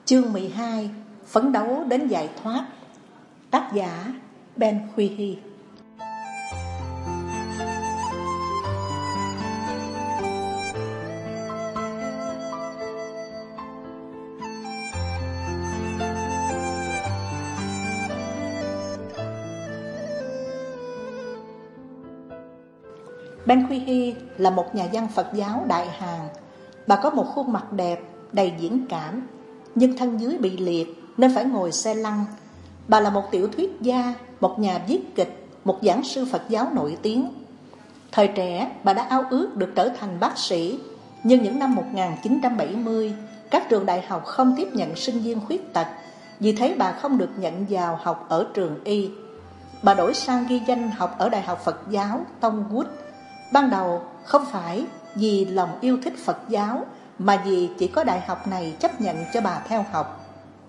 Chương 12: Phấn đấu đến giải thoát. Tác giả Ben Huy Hy. Ben Huy Hy là một nhà văn Phật giáo Đại Hàn. Bà có một khuôn mặt đẹp, đầy diễn cảm, nhưng thân dưới bị liệt nên phải ngồi xe lăn. Bà là một tiểu thuyết gia, một nhà viết kịch, một giảng sư Phật giáo nổi tiếng. Thời trẻ, bà đã ao ước được trở thành bác sĩ, nhưng những năm 1970, các trường đại học không tiếp nhận sinh viên khuyết tật, vì thế bà không được nhận vào học ở trường y. Bà đổi sang ghi danh học ở Đại học Phật giáo Tông Wood. Ban đầu không phải vì lòng yêu thích Phật giáo, mà vì chỉ có đại học này chấp nhận cho bà theo học.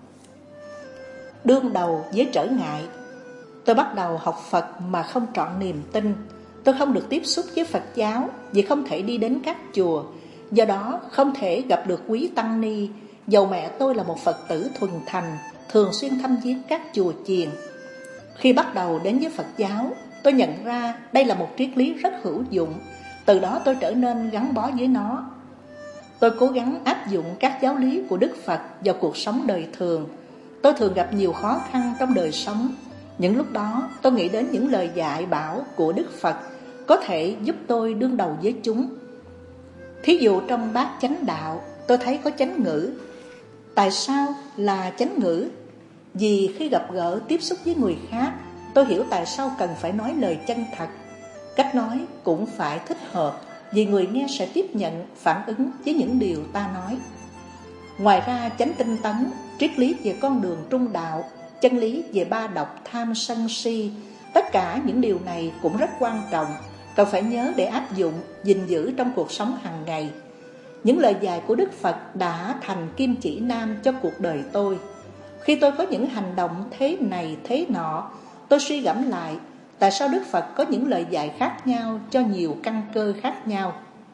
Đương đầu với trở ngại, tôi bắt đầu học Phật mà không trọn niềm tin. Tôi không được tiếp xúc với Phật giáo vì không thể đi đến các chùa, do đó không thể gặp được quý tăng ni, dầu mẹ tôi là một Phật tử thuần thành, thường xuyên thăm viếng các chùa chiền. Khi bắt đầu đến với Phật giáo, tôi nhận ra đây là một triết lý rất hữu dụng. Từ đó tôi trở nên gắn bó với nó. Tôi cố gắng áp dụng các giáo lý của Đức Phật vào cuộc sống đời thường. Tôi thường gặp nhiều khó khăn trong đời sống. Những lúc đó tôi nghĩ đến những lời dạy bảo của Đức Phật có thể giúp tôi đương đầu với chúng. Thí dụ trong Bát Chánh Đạo, tôi thấy có chánh ngữ. Tại sao là chánh ngữ? Vì khi gặp gỡ tiếp xúc với người khác, tôi hiểu tại sao cần phải nói lời chân thật. Cách nói cũng phải thích hợp, vì người nghe sẽ tiếp nhận, phản ứng với những điều ta nói. Ngoài ra, chánh tinh tấn, triết lý về con đường trung đạo, chân lý về ba độc tham sân si, tất cả những điều này cũng rất quan trọng, cần phải nhớ để áp dụng, gìn giữ trong cuộc sống hàng ngày. Những lời dạy của Đức Phật đã thành kim chỉ nam cho cuộc đời tôi. Khi tôi có những hành động thế này thế nọ, tôi suy gẫm lại tại sao Đức Phật có những lời dạy khác nhau cho nhiều căn cơ khác nhau.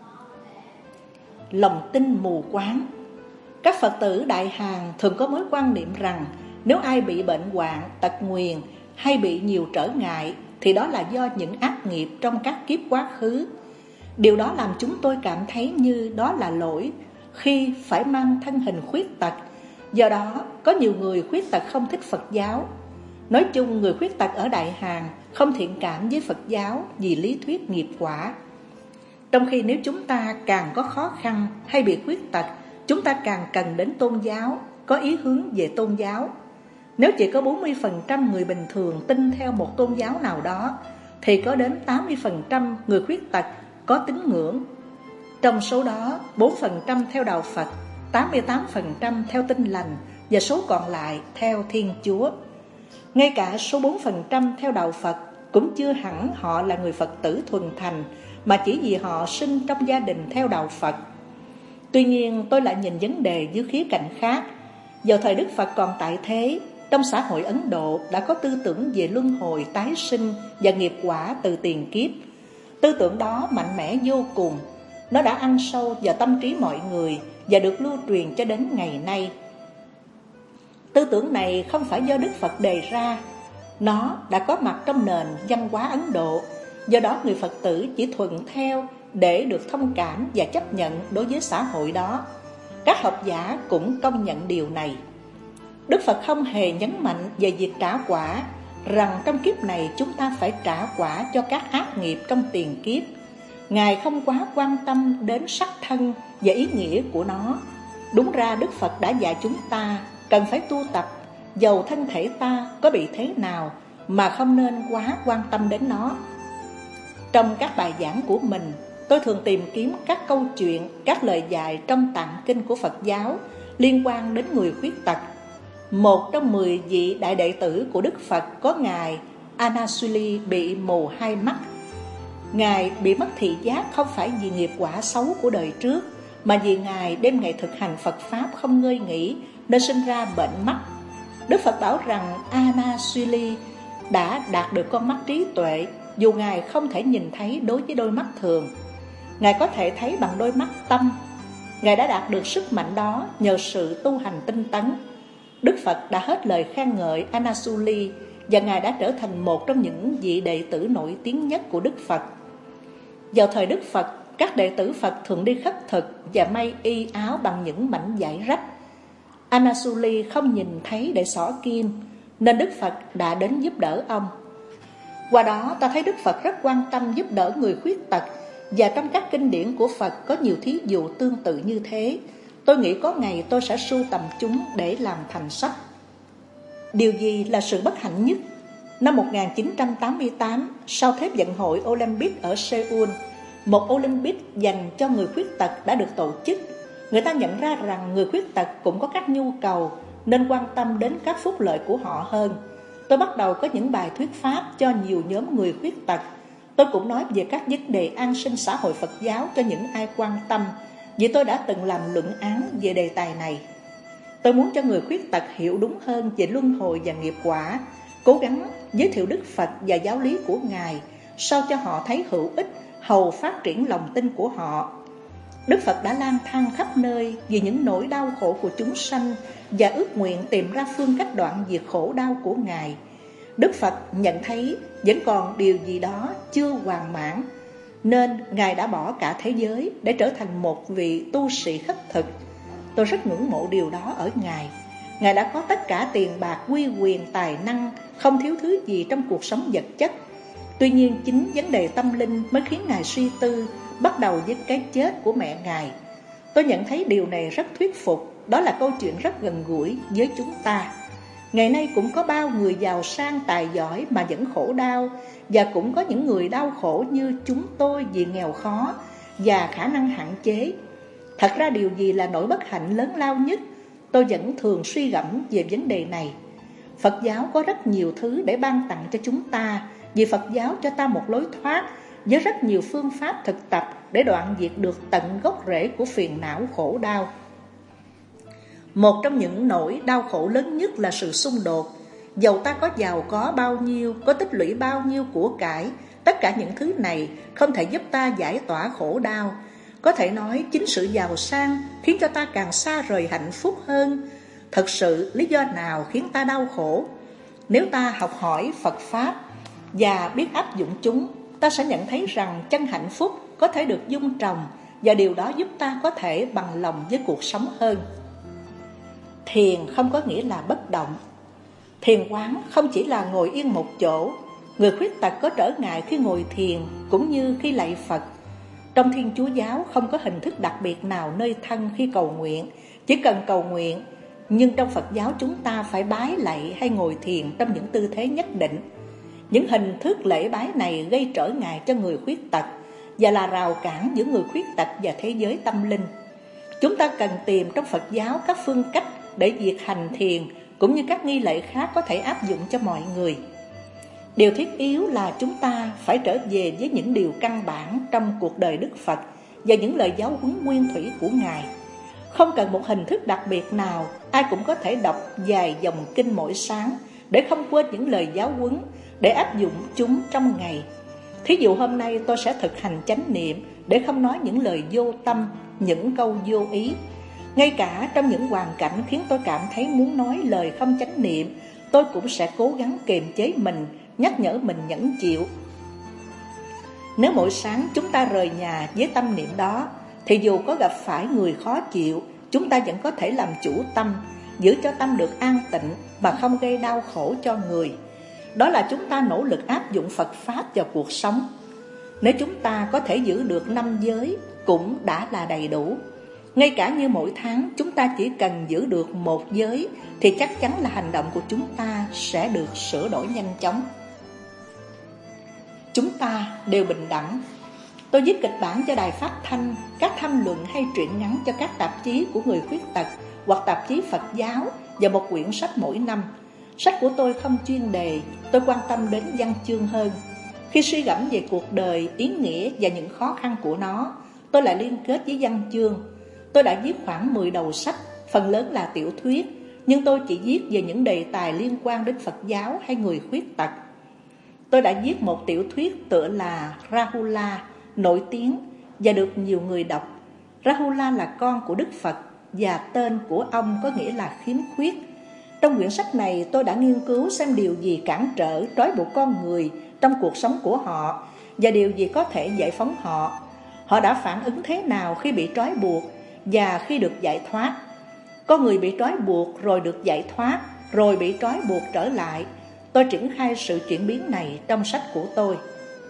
Lòng tin mù quáng. Các Phật tử Đại Hàn thường có mối quan niệm rằng nếu ai bị bệnh hoạn, tật nguyền hay bị nhiều trở ngại thì đó là do những ác nghiệp trong các kiếp quá khứ. Điều đó làm chúng tôi cảm thấy như đó là lỗi khi phải mang thân hình khuyết tật. Do đó, có nhiều người khuyết tật không thích Phật giáo. Nói chung, người khuyết tật ở Đại Hàn không thiện cảm với Phật giáo vì lý thuyết nghiệp quả. Trong khi nếu chúng ta càng có khó khăn hay bị khuyết tật, chúng ta càng cần đến tôn giáo, có ý hướng về tôn giáo. Nếu chỉ có 40% người bình thường tin theo một tôn giáo nào đó, thì có đến 80% người khuyết tật có tín ngưỡng. Trong số đó, 4% theo đạo Phật, 88% theo Tin Lành và số còn lại theo Thiên Chúa. Ngay cả số 4% theo đạo Phật cũng chưa hẳn họ là người Phật tử thuần thành, mà chỉ vì họ sinh trong gia đình theo đạo Phật. Tuy nhiên, tôi lại nhìn vấn đề dưới khía cạnh khác. Vào thời Đức Phật còn tại thế, trong xã hội Ấn Độ đã có tư tưởng về luân hồi, tái sinh và nghiệp quả từ tiền kiếp. Tư tưởng đó mạnh mẽ vô cùng. Nó đã ăn sâu vào tâm trí mọi người và được lưu truyền cho đến ngày nay. Tư tưởng này không phải do Đức Phật đề ra, nó đã có mặt trong nền văn hóa Ấn Độ. Do đó người Phật tử chỉ thuận theo để được thông cảm và chấp nhận đối với xã hội đó. Các học giả cũng công nhận điều này. Đức Phật không hề nhấn mạnh về việc trả quả, rằng trong kiếp này chúng ta phải trả quả cho các ác nghiệp trong tiền kiếp. Ngài không quá quan tâm đến sắc thân và ý nghĩa của nó. Đúng ra Đức Phật đã dạy chúng ta cần phải tu tập, dầu thân thể ta có bị thế nào, mà không nên quá quan tâm đến nó. Trong các bài giảng của mình, tôi thường tìm kiếm các câu chuyện, các lời dạy trong tạng kinh của Phật giáo liên quan đến người khuyết tật. Một trong 10 vị đại đệ tử của Đức Phật có Ngài Anasuli bị mù hai mắt. Ngài bị mất thị giác không phải vì nghiệp quả xấu của đời trước, mà vì Ngài đêm ngày thực hành Phật Pháp không ngơi nghỉ nên sinh ra bệnh mắt. Đức Phật bảo rằng Anasuli đã đạt được con mắt trí tuệ, dù Ngài không thể nhìn thấy đối với đôi mắt thường. Ngài có thể thấy bằng đôi mắt tâm. Ngài đã đạt được sức mạnh đó nhờ sự tu hành tinh tấn. Đức Phật đã hết lời khen ngợi Anasuli và Ngài đã trở thành một trong những vị đệ tử nổi tiếng nhất của Đức Phật. Vào thời Đức Phật, các đệ tử Phật thường đi khất thực và may y áo bằng những mảnh vải rách. Anasuli không nhìn thấy để xỏ kim, nên Đức Phật đã đến giúp đỡ ông. Qua đó ta thấy Đức Phật rất quan tâm giúp đỡ người khuyết tật, và trong các kinh điển của Phật có nhiều thí dụ tương tự như thế. Tôi nghĩ có ngày tôi sẽ sưu tầm chúng để làm thành sách. Điều gì là sự bất hạnh nhất? Năm 1988, sau Thế vận hội Olympic ở Seoul, một Olympic dành cho người khuyết tật đã được tổ chức. Người ta nhận ra rằng người khuyết tật cũng có các nhu cầu, nên quan tâm đến các phúc lợi của họ hơn. Tôi bắt đầu có những bài thuyết pháp cho nhiều nhóm người khuyết tật. Tôi cũng nói về các vấn đề an sinh xã hội Phật giáo cho những ai quan tâm, vì tôi đã từng làm luận án về đề tài này. Tôi muốn cho người khuyết tật hiểu đúng hơn về luân hồi và nghiệp quả, cố gắng giới thiệu Đức Phật và giáo lý của Ngài, sao cho họ thấy hữu ích, hầu phát triển lòng tin của họ. Đức Phật đã lang thang khắp nơi vì những nỗi đau khổ của chúng sanh và ước nguyện tìm ra phương cách đoạn diệt khổ đau của Ngài. Đức Phật nhận thấy vẫn còn điều gì đó chưa hoàn mãn, nên Ngài đã bỏ cả thế giới để trở thành một vị tu sĩ khất thực. Tôi rất ngưỡng mộ điều đó ở Ngài. Ngài đã có tất cả tiền bạc, uy quyền, tài năng, không thiếu thứ gì trong cuộc sống vật chất. Tuy nhiên chính vấn đề tâm linh mới khiến Ngài suy tư, bắt đầu với cái chết của mẹ Ngài. Tôi nhận thấy điều này rất thuyết phục. Đó là câu chuyện rất gần gũi với chúng ta. Ngày nay cũng có bao người giàu sang tài giỏi mà vẫn khổ đau, và cũng có những người đau khổ như chúng tôi vì nghèo khó và khả năng hạn chế. Thật ra điều gì là nỗi bất hạnh lớn lao nhất? Tôi vẫn thường suy gẫm về vấn đề này. Phật giáo có rất nhiều thứ để ban tặng cho chúng ta, vì Phật giáo cho ta một lối thoát với rất nhiều phương pháp thực tập để đoạn diệt được tận gốc rễ của phiền não khổ đau. Một trong những nỗi đau khổ lớn nhất là sự xung đột. Dầu ta có giàu có bao nhiêu, có tích lũy bao nhiêu của cải, tất cả những thứ này không thể giúp ta giải tỏa khổ đau. Có thể nói chính sự giàu sang khiến cho ta càng xa rời hạnh phúc hơn. Thật sự lý do nào khiến ta đau khổ? Nếu ta học hỏi Phật Pháp và biết áp dụng chúng, ta sẽ nhận thấy rằng chân hạnh phúc có thể được dung trồng, và điều đó giúp ta có thể bằng lòng với cuộc sống hơn. Thiền không có nghĩa là bất động. Thiền quán không chỉ là ngồi yên một chỗ. Người khuyết tật có trở ngại khi ngồi thiền cũng như khi lạy Phật. Trong Thiên Chúa giáo không có hình thức đặc biệt nào nơi thân khi cầu nguyện, chỉ cần cầu nguyện. Nhưng trong Phật giáo chúng ta phải bái lạy hay ngồi thiền trong những tư thế nhất định. Những hình thức lễ bái này gây trở ngại cho người khuyết tật và là rào cản giữa người khuyết tật và thế giới tâm linh. Chúng ta cần tìm trong Phật giáo các phương cách để việc hành thiền cũng như các nghi lễ khác có thể áp dụng cho mọi người. Điều thiết yếu là chúng ta phải trở về với những điều căn bản trong cuộc đời Đức Phật và những lời giáo huấn nguyên thủy của Ngài. Không cần một hình thức đặc biệt nào, ai cũng có thể đọc vài dòng kinh mỗi sáng để không quên những lời giáo huấn, để áp dụng chúng trong ngày. Thí dụ hôm nay tôi sẽ thực hành chánh niệm để không nói những lời vô tâm, những câu vô ý. Ngay cả trong những hoàn cảnh khiến tôi cảm thấy muốn nói lời không chánh niệm, tôi cũng sẽ cố gắng kiềm chế mình, nhắc nhở mình nhẫn chịu. Nếu mỗi sáng chúng ta rời nhà với tâm niệm đó, thì dù có gặp phải người khó chịu, chúng ta vẫn có thể làm chủ tâm, giữ cho tâm được an tịnh và không gây đau khổ cho người. Đó là chúng ta nỗ lực áp dụng Phật Pháp vào cuộc sống. Nếu chúng ta có thể giữ được 5 giới cũng đã là đầy đủ. Ngay cả như mỗi tháng chúng ta chỉ cần giữ được 1 giới thì chắc chắn là hành động của chúng ta sẽ được sửa đổi nhanh chóng. Chúng ta đều bình đẳng. Tôi viết kịch bản cho đài phát thanh, các tham luận hay truyện ngắn cho các tạp chí của người khuyết tật hoặc tạp chí Phật giáo và một quyển sách mỗi năm. Sách của tôi không chuyên đề, tôi quan tâm đến văn chương hơn. Khi suy gẫm về cuộc đời, ý nghĩa và những khó khăn của nó, tôi lại liên kết với văn chương. Tôi đã viết khoảng 10 đầu sách, phần lớn là tiểu thuyết, nhưng tôi chỉ viết về những đề tài liên quan đến Phật giáo hay người khuyết tật. Tôi đã viết một tiểu thuyết tựa là Rahula, nổi tiếng và được nhiều người đọc. Rahula là con của Đức Phật và tên của ông có nghĩa là khiếm khuyết. Trong quyển sách này tôi đã nghiên cứu xem điều gì cản trở trói buộc con người trong cuộc sống của họ và điều gì có thể giải phóng họ. Họ đã phản ứng thế nào khi bị trói buộc và khi được giải thoát. Con người bị trói buộc rồi được giải thoát, rồi bị trói buộc trở lại. Tôi triển khai sự chuyển biến này trong sách của tôi.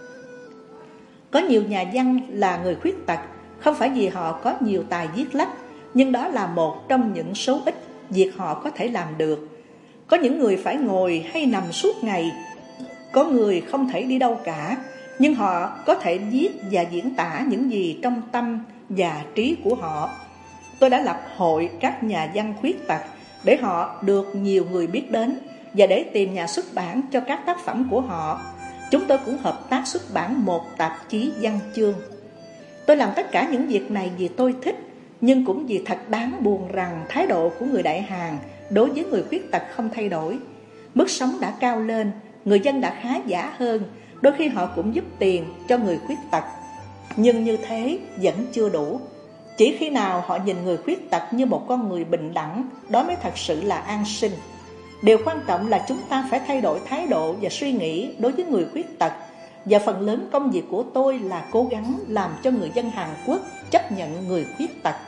Có nhiều nhà văn là người khuyết tật, không phải vì họ có nhiều tài viết lách, nhưng đó là một trong những số ít việc họ có thể làm được. Có những người phải ngồi hay nằm suốt ngày, có người không thể đi đâu cả, nhưng họ có thể viết và diễn tả những gì trong tâm và trí của họ. Tôi đã lập hội các nhà văn khuyết tật để họ được nhiều người biết đến và để tìm nhà xuất bản cho các tác phẩm của họ. Chúng tôi cũng hợp tác xuất bản một tạp chí văn chương. Tôi làm tất cả những việc này vì tôi thích, nhưng cũng vì thật đáng buồn rằng thái độ của người Đại Hàn đối với người khuyết tật không thay đổi. Mức sống đã cao lên, người dân đã khá giả hơn, đôi khi họ cũng giúp tiền cho người khuyết tật. Nhưng như thế vẫn chưa đủ. Chỉ khi nào họ nhìn người khuyết tật như một con người bình đẳng, đó mới thật sự là an sinh. Điều quan trọng là chúng ta phải thay đổi thái độ và suy nghĩ đối với người khuyết tật. Và phần lớn công việc của tôi là cố gắng làm cho người dân Hàn Quốc chấp nhận người khuyết tật.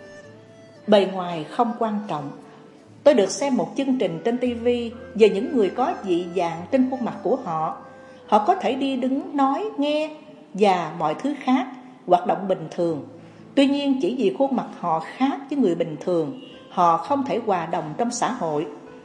Bề ngoài không quan trọng. Tôi được xem một chương trình trên TV về những người có dị dạng trên khuôn mặt của họ. Họ có thể đi đứng, nói, nghe và mọi thứ khác, hoạt động bình thường. Tuy nhiên chỉ vì khuôn mặt họ khác với người bình thường, họ không thể hòa đồng trong xã hội.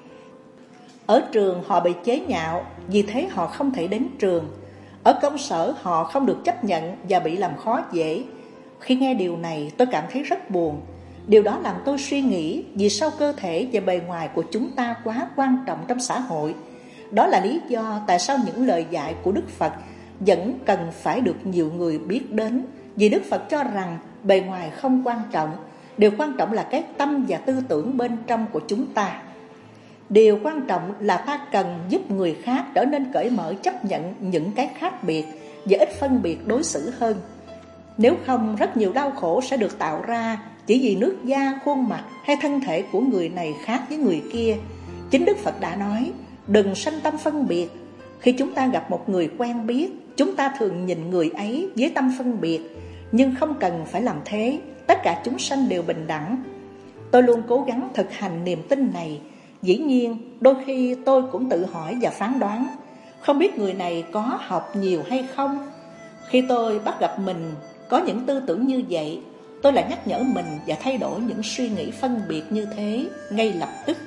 Ở trường họ bị chế nhạo, vì thế họ không thể đến trường. Ở công sở họ không được chấp nhận và bị làm khó dễ. Khi nghe điều này tôi cảm thấy rất buồn. Điều đó làm tôi suy nghĩ vì sao cơ thể và bề ngoài của chúng ta quá quan trọng trong xã hội. Đó là lý do tại sao những lời dạy của Đức Phật vẫn cần phải được nhiều người biết đến. Vì Đức Phật cho rằng bề ngoài không quan trọng, điều quan trọng là cái tâm và tư tưởng bên trong của chúng ta. Điều quan trọng là ta cần giúp người khác trở nên cởi mở chấp nhận những cái khác biệt và ít phân biệt đối xử hơn. Nếu không, rất nhiều đau khổ sẽ được tạo ra chỉ vì nước da, khuôn mặt hay thân thể của người này khác với người kia. Chính Đức Phật đã nói, đừng sanh tâm phân biệt. Khi chúng ta gặp một người quen biết, chúng ta thường nhìn người ấy với tâm phân biệt, nhưng không cần phải làm thế. Tất cả chúng sanh đều bình đẳng. Tôi luôn cố gắng thực hành niềm tin này. Dĩ nhiên, đôi khi tôi cũng tự hỏi và phán đoán, không biết người này có học nhiều hay không. Khi tôi bắt gặp mình có những tư tưởng như vậy, tôi lại nhắc nhở mình và thay đổi những suy nghĩ phân biệt như thế ngay lập tức.